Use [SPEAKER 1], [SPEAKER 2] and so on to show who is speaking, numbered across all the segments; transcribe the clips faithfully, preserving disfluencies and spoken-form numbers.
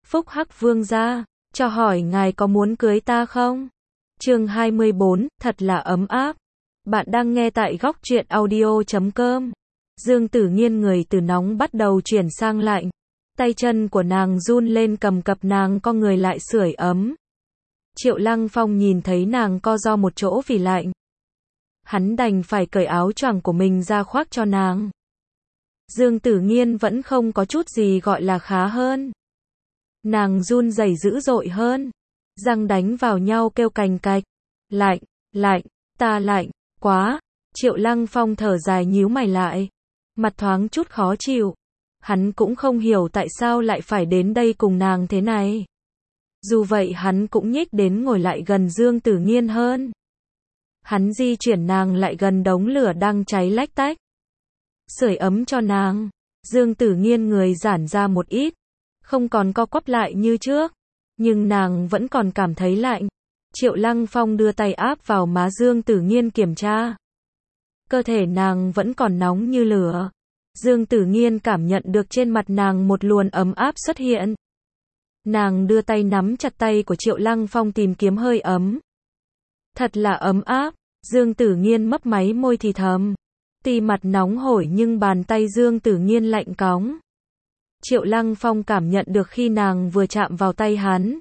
[SPEAKER 1] Phúc Hắc Vương gia, cho hỏi ngài có muốn cưới ta không? Chương hai mươi bốn, thật là ấm áp. Bạn đang nghe tại góc truyện audio chấm com. Dương Tử Nghiên người từ nóng bắt đầu chuyển sang lạnh. Tay chân của nàng run lên cầm cập nàng co người lại sưởi ấm. Triệu Lăng Phong nhìn thấy nàng co ro một chỗ vì lạnh. Hắn đành phải cởi áo choàng của mình ra khoác cho nàng. Dương Tử Nghiên vẫn không có chút gì gọi là khá hơn. Nàng run rẩy dữ dội hơn. Răng đánh vào nhau kêu cành cạch. Lạnh, lạnh, ta lạnh, quá. Triệu Lăng Phong thở dài nhíu mày lại. Mặt thoáng chút khó chịu. Hắn cũng không hiểu tại sao lại phải đến đây cùng nàng thế này. Dù vậy hắn cũng nhích đến ngồi lại gần Dương Tử Nghiên hơn. Hắn di chuyển nàng lại gần đống lửa đang cháy lách tách. Sưởi ấm cho nàng. Dương Tử Nghiên người giãn ra một ít. Không còn co quắp lại như trước. Nhưng nàng vẫn còn cảm thấy lạnh. Triệu Lăng Phong đưa tay áp vào má Dương Tử Nghiên kiểm tra. Cơ thể nàng vẫn còn nóng như lửa. Dương Tử Nghiên cảm nhận được trên mặt nàng một luồng ấm áp xuất hiện. Nàng đưa tay nắm chặt tay của Triệu Lăng Phong tìm kiếm hơi ấm. Thật là ấm áp. Dương Tử Nghiên mấp máy môi thì thầm. Tuy mặt nóng hổi nhưng bàn tay Dương Tử Nghiên lạnh cóng. Triệu Lăng Phong cảm nhận được khi nàng vừa chạm vào tay hắn.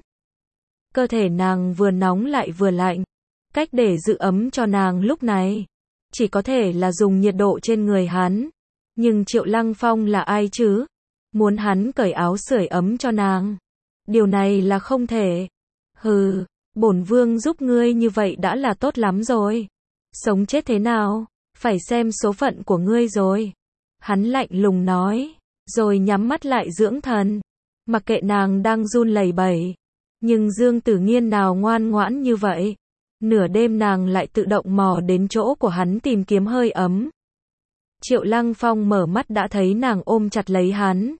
[SPEAKER 1] Cơ thể nàng vừa nóng lại vừa lạnh. Cách để giữ ấm cho nàng lúc này chỉ có thể là dùng nhiệt độ trên người hắn. Nhưng Triệu Lăng Phong là ai chứ? Muốn hắn cởi áo sưởi ấm cho nàng. Điều này là không thể. Hừ, bổn vương giúp ngươi như vậy đã là tốt lắm rồi. Sống chết thế nào? Phải xem số phận của ngươi rồi. Hắn lạnh lùng nói. Rồi nhắm mắt lại dưỡng thần. Mặc kệ nàng đang run lẩy bẩy. Nhưng Dương Tử Nghiên nào ngoan ngoãn như vậy. Nửa đêm nàng lại tự động mò đến chỗ của hắn tìm kiếm hơi ấm. Triệu Lăng Phong mở mắt đã thấy nàng ôm chặt lấy hắn.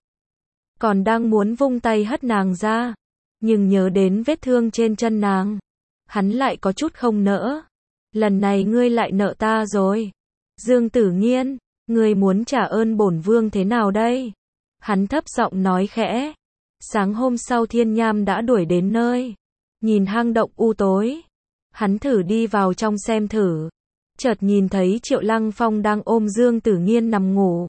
[SPEAKER 1] Còn đang muốn vung tay hất nàng ra. Nhưng nhớ đến vết thương trên chân nàng. Hắn lại có chút không nỡ. Lần này ngươi lại nợ ta rồi. Dương Tử Nghiên, ngươi muốn trả ơn bổn vương thế nào đây? Hắn thấp giọng nói khẽ. Sáng hôm sau Thiên Nham đã đuổi đến nơi. Nhìn hang động u tối. Hắn thử đi vào trong xem thử. Chợt nhìn thấy Triệu Lăng Phong đang ôm Dương Tử Nghiên nằm ngủ.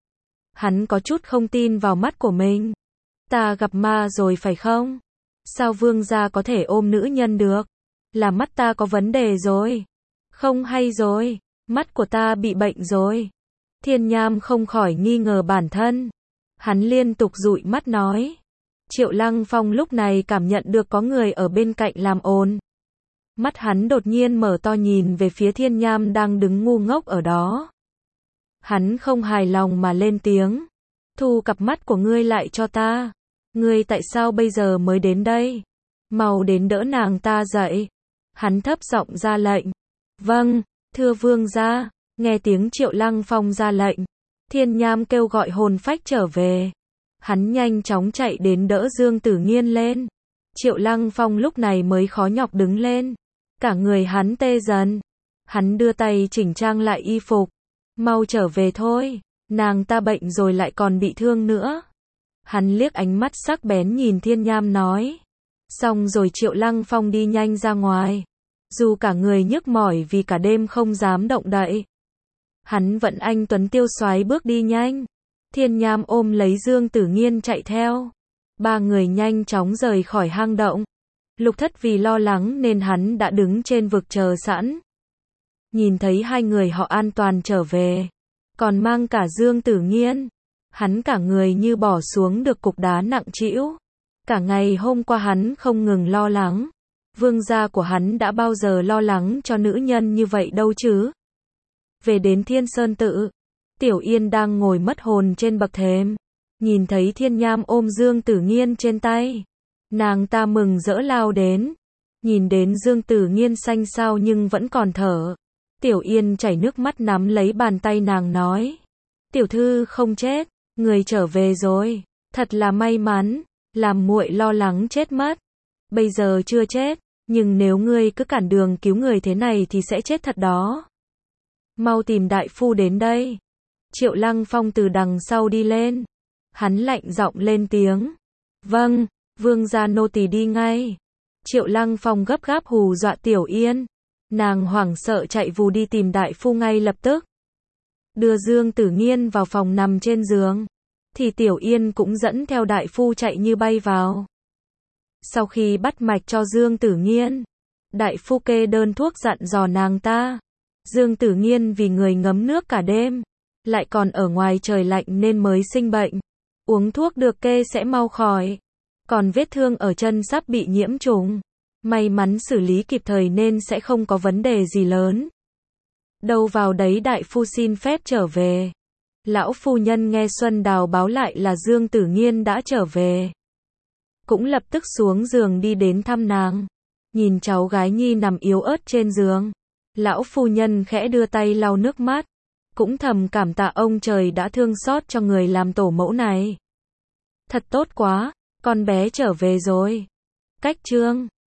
[SPEAKER 1] Hắn có chút không tin vào mắt của mình. Ta gặp ma rồi phải không? Sao vương gia có thể ôm nữ nhân được? Là mắt ta có vấn đề rồi. Không hay rồi. Mắt của ta bị bệnh rồi. Thiên Nham không khỏi nghi ngờ bản thân. Hắn liên tục dụi mắt nói. Triệu Lăng Phong lúc này cảm nhận được có người ở bên cạnh làm ồn. Mắt hắn đột nhiên mở to nhìn về phía Thiên Nham đang đứng ngu ngốc ở đó. Hắn không hài lòng mà lên tiếng. Thu cặp mắt của ngươi lại cho ta. Ngươi tại sao bây giờ mới đến đây? Mau đến đỡ nàng ta dậy. Hắn thấp giọng ra lệnh. Vâng, thưa vương gia. Nghe tiếng Triệu Lăng Phong ra lệnh. Thiên Nham kêu gọi hồn phách trở về. Hắn nhanh chóng chạy đến đỡ Dương Tử Nghiên lên. Triệu Lăng Phong lúc này mới khó nhọc đứng lên. Cả người hắn tê dần. Hắn đưa tay chỉnh trang lại y phục. Mau trở về thôi. Nàng ta bệnh rồi lại còn bị thương nữa. Hắn liếc ánh mắt sắc bén nhìn Thiên Nham nói. Xong rồi Triệu Lăng Phong đi nhanh ra ngoài. Dù cả người nhức mỏi vì cả đêm không dám động đậy. Hắn vẫn anh tuấn tiêu xoái bước đi nhanh. Thiên Nham ôm lấy Dương Tử Nghiên chạy theo. Ba người nhanh chóng rời khỏi hang động. Lục Thất vì lo lắng nên hắn đã đứng trên vực chờ sẵn. Nhìn thấy hai người họ an toàn trở về. Còn mang cả Dương Tử Nghiên. Hắn cả người như bỏ xuống được cục đá nặng trĩu. Cả ngày hôm qua hắn không ngừng lo lắng. Vương gia của hắn đã bao giờ lo lắng cho nữ nhân như vậy đâu chứ. Về đến Thiên Sơn Tự. Tiểu Yên đang ngồi mất hồn trên bậc thềm. Nhìn thấy Thiên Nham ôm Dương Tử Nghiên trên tay. Nàng ta mừng rỡ lao đến. Nhìn đến Dương Tử Nghiên xanh xao nhưng vẫn còn thở. Tiểu Yên chảy nước mắt nắm lấy bàn tay nàng nói. Tiểu thư không chết. Người trở về rồi. Thật là may mắn. Làm muội lo lắng chết mất. Bây giờ chưa chết. Nhưng nếu ngươi cứ cản đường cứu người thế này thì sẽ chết thật đó. Mau tìm đại phu đến đây. Triệu Lăng Phong từ đằng sau đi lên. Hắn lạnh giọng lên tiếng. Vâng, Vương gia nô tỳ đi ngay. Triệu Lăng Phong gấp gáp hù dọa Tiểu Yên. Nàng hoảng sợ chạy vù đi tìm đại phu ngay lập tức. Đưa Dương Tử Nghiên vào phòng nằm trên giường. Thì Tiểu Yên cũng dẫn theo đại phu chạy như bay vào. Sau khi bắt mạch cho Dương Tử Nghiên, đại phu kê đơn thuốc dặn dò nàng ta. Dương Tử Nghiên vì người ngấm nước cả đêm, lại còn ở ngoài trời lạnh nên mới sinh bệnh. Uống thuốc được kê sẽ mau khỏi. Còn vết thương ở chân sắp bị nhiễm trùng. May mắn xử lý kịp thời nên sẽ không có vấn đề gì lớn. Đâu vào đấy đại phu xin phép trở về. Lão phu nhân nghe Xuân Đào báo lại là Dương Tử Nghiên đã trở về. Cũng lập tức xuống giường đi đến thăm nàng. Nhìn cháu gái nhi nằm yếu ớt trên giường. Lão phu nhân khẽ đưa tay lau nước mắt. Cũng thầm cảm tạ ông trời đã thương xót cho người làm tổ mẫu này. Thật tốt quá, con bé trở về rồi. Cách chương